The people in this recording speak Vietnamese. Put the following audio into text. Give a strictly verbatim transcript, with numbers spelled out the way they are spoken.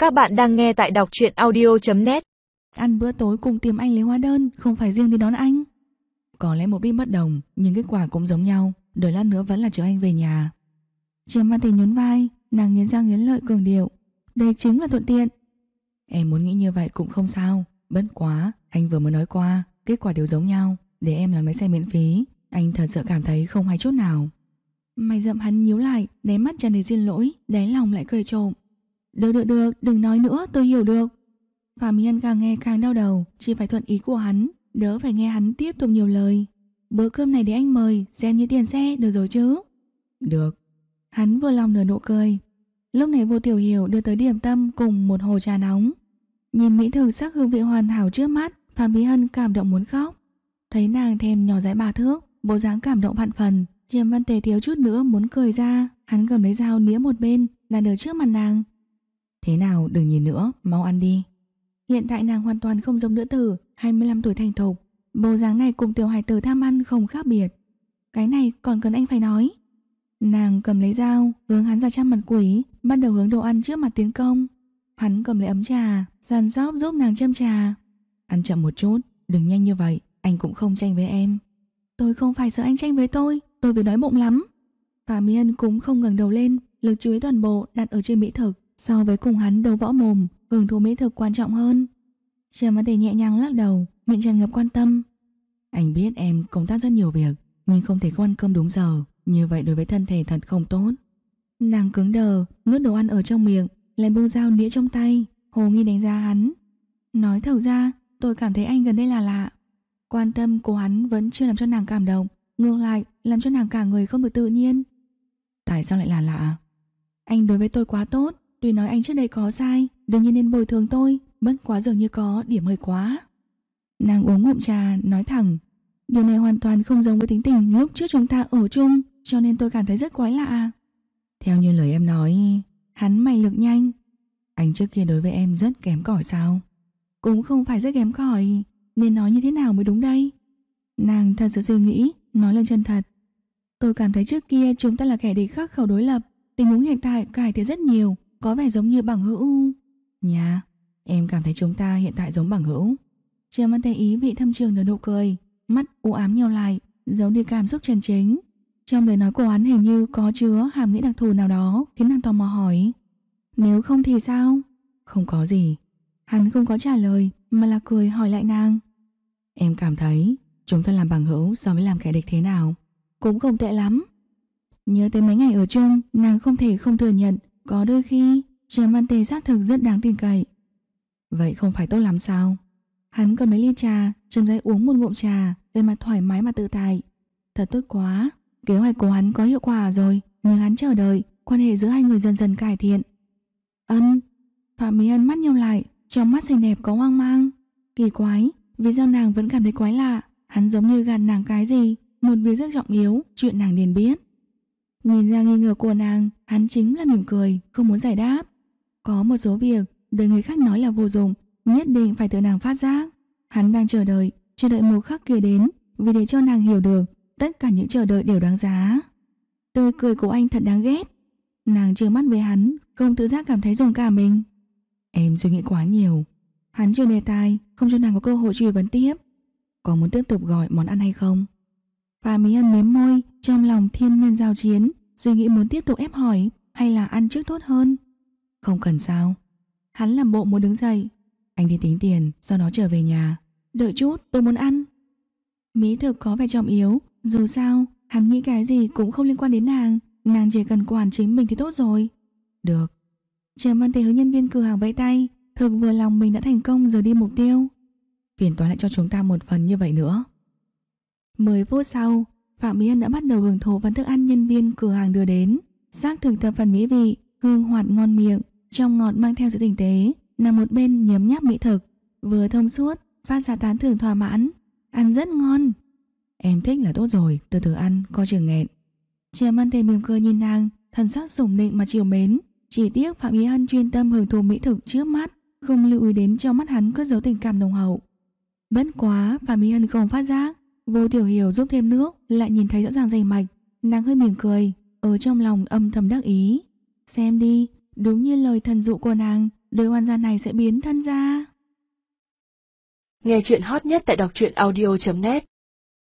Các bạn đang nghe tại đọc truyện audio chấm net. Ăn bữa tối cùng tìm anh lấy hóa đơn, không phải riêng đi đón anh. Có lẽ mục đích bất đồng, nhưng kết quả cũng giống nhau. Đợi lát nữa vẫn là chờ anh về nhà. Trầm Văn Tình nhún vai, nàng nghiến răng nghiến lợi cường điệu, đây chính là thuận tiện. Em muốn nghĩ như vậy cũng không sao. Bất quá, anh vừa mới nói qua, kết quả đều giống nhau. Để em làm lái xe miễn phí, anh thật sự cảm thấy không hay chút nào. Mày rậm hắn nhíu lại, đáy mắt tràn đầy xin lỗi, đáy lòng lại cười trộm. Được được được, đừng nói nữa, tôi hiểu được. Phạm Mỹ Ân càng nghe càng đau đầu, chỉ phải thuận ý của hắn, đỡ phải nghe hắn tiếp tục nhiều lời. Bữa cơm này để anh mời, xem như tiền xe, được rồi chứ? Được. Hắn vừa lòng nở nụ cười. Lúc này Vô Tiểu Hiểu đưa tới điểm tâm cùng một hồ trà nóng. Nhìn mỹ thực sắc hương vị hoàn hảo trước mắt, Phạm Mỹ Ân cảm động muốn khóc. Thấy nàng thèm nhỏ dãi ba thước, bộ dáng cảm động vạn phần, Trầm Văn Tề thiếu chút nữa muốn cười ra. Hắn cầm lấy dao nĩa một bên, đặt ở trước mặt nàng. Thế nào, đừng nhìn nữa, mau ăn đi. Hiện tại nàng hoàn toàn không giống nữ tử hai mươi lăm tuổi thành thục, bộ dáng này cùng tiểu hài tử tham ăn không khác biệt. Cái này còn cần anh phải nói. Nàng cầm lấy dao, hướng hắn ra trăm mặt quỷ, bắt đầu hướng đồ ăn trước mặt tiến công. Hắn cầm lấy ấm trà, sàn sóc giúp nàng châm trà. Ăn chậm một chút, đừng nhanh như vậy, anh cũng không tranh với em. Tôi không phải sợ anh tranh với tôi, tôi vừa đói bụng lắm. Phạm Mỹ Ân cũng không ngẩng đầu lên, lực chú ý toàn bộ đặt ở trên mỹ thực. So với cùng hắn đấu võ mồm, hưởng thụ mỹ thực quan trọng hơn. Trầm Văn Tề nhẹ nhàng lắc đầu, miệng tràn ngập quan tâm. Anh biết em công tác rất nhiều việc, nhưng không thể không ăn cơm đúng giờ, như vậy đối với thân thể thật không tốt. Nàng cứng đờ, nuốt đồ ăn ở trong miệng, lại buông dao nĩa trong tay, hồ nghi đánh giá hắn. Nói thật ra, tôi cảm thấy anh gần đây là lạ. Quan tâm của hắn vẫn chưa làm cho nàng cảm động, ngược lại làm cho nàng cả người không được tự nhiên. Tại sao lại là lạ? Anh đối với tôi quá tốt. Tuy nói anh trước đây có sai, đương nhiên nên bồi thường tôi, bất quá dường như có điểm hơi quá. Nàng uống ngụm trà, nói thẳng. Điều này hoàn toàn không giống với tính tình lúc trước chúng ta ở chung, cho nên tôi cảm thấy rất quái lạ. Theo như lời em nói, hắn mày lực nhanh. Anh trước kia đối với em rất kém cỏi sao? Cũng không phải rất kém cỏi, nên nói như thế nào mới đúng đây? Nàng thật sự suy nghĩ, nói lên chân thật. Tôi cảm thấy trước kia chúng ta là kẻ địch khắc khẩu đối lập, tình huống hiện tại cải thiện rất nhiều. Có vẻ giống như bằng hữu. Nhà, em cảm thấy chúng ta hiện tại giống bằng hữu. Trầm Văn Tề ý vị thâm trường nở nụ cười, mắt u ám nhau lại, giấu đi cảm xúc chân chính. Trong lời nói của hắn hình như có chứa hàm nghĩa đặc thù nào đó, khiến nàng tò mò hỏi. Nếu không thì sao? Không có gì. Hắn không có trả lời, mà là cười hỏi lại nàng. Em cảm thấy chúng ta làm bằng hữu so với làm kẻ địch thế nào? Cũng không tệ lắm. Nhớ tới mấy ngày ở chung, nàng không thể không thừa nhận. Có đôi khi Trầm Văn Tề xác thực rất đáng tin cậy. Vậy không phải tốt lắm sao? Hắn còn mấy ly trà, chậm rãi uống một ngụm trà, về mặt thoải mái mà tự tại. Thật tốt quá. Kế hoạch của hắn có hiệu quả rồi, nhưng hắn chờ đợi quan hệ giữa hai người dần dần cải thiện. Ân. Phạm Mỹ Ân mắt nhau lại, trong mắt xinh đẹp có hoang mang. Kỳ quái, vì sao nàng vẫn cảm thấy quái lạ? Hắn giống như gạt nàng cái gì, một việc rất trọng yếu, chuyện nàng nên biết. Nhìn ra nghi ngờ của nàng, hắn chính là mỉm cười, không muốn giải đáp. Có một số việc, đời người khác nói là vô dụng, nhất định phải tự nàng phát giác. Hắn đang chờ đợi, chờ đợi một khắc kia đến, vì để cho nàng hiểu được, tất cả những chờ đợi đều đáng giá. Tươi cười của anh thật đáng ghét. Nàng trợn mắt với hắn, không tự giác cảm thấy dùng cả mình. Em suy nghĩ quá nhiều. Hắn chuyển đề tài, không cho nàng có cơ hội truy vấn tiếp. Có muốn tiếp tục gọi món ăn hay không? Phạm Mỹ Ân mím môi, trong lòng thiên nhân giao chiến, suy nghĩ muốn tiếp tục ép hỏi hay là ăn trước tốt hơn. Không cần sao. Hắn làm bộ muốn đứng dậy. Anh đi tính tiền, sau đó trở về nhà. Đợi chút, tôi muốn ăn. Mỹ thực có vẻ trọng yếu, dù sao hắn nghĩ cái gì cũng không liên quan đến nàng, nàng chỉ cần quản chính mình thì tốt rồi. Được. Trầm Văn Tề hướng nhân viên cửa hàng vẫy tay, thực vừa lòng mình đã thành công rời đi mục tiêu. Phiền toái lại cho chúng ta một phần như vậy nữa. Mười phút sau, Phạm Mỹ Ân đã bắt đầu hưởng thụ phần thức ăn nhân viên cửa hàng đưa đến. Xác thực thập phần mỹ vị, hương hoạt ngon miệng, trong ngọt mang theo sự tinh tế, nằm một bên nhấm nháp mỹ thực, vừa thông suốt, phát ra tán thưởng thỏa mãn. Ăn rất ngon. Em thích là tốt rồi, từ từ ăn, coi chừng nghẹn. Trầm Văn Tề mỉm cười nhìn nàng, thần sắc sủng nịnh mà chiều mến. Chỉ tiếc Phạm Mỹ Ân chuyên tâm hưởng thụ mỹ thực trước mắt, không lưu ý đến trong mắt hắn cất giấu tình cảm nồng hậu. Bất quá, Phạm Mỹ Ân không phát giác. Vô Tiểu Hiểu giúp thêm nước, lại nhìn thấy rõ ràng dày mạch, nàng hơi mỉm cười, ở trong lòng âm thầm đắc ý. Xem đi, đúng như lời thần dụ của nàng, đôi oan gia này sẽ biến thân ra. Nghe chuyện hot nhất tại đọc truyện audio chấm net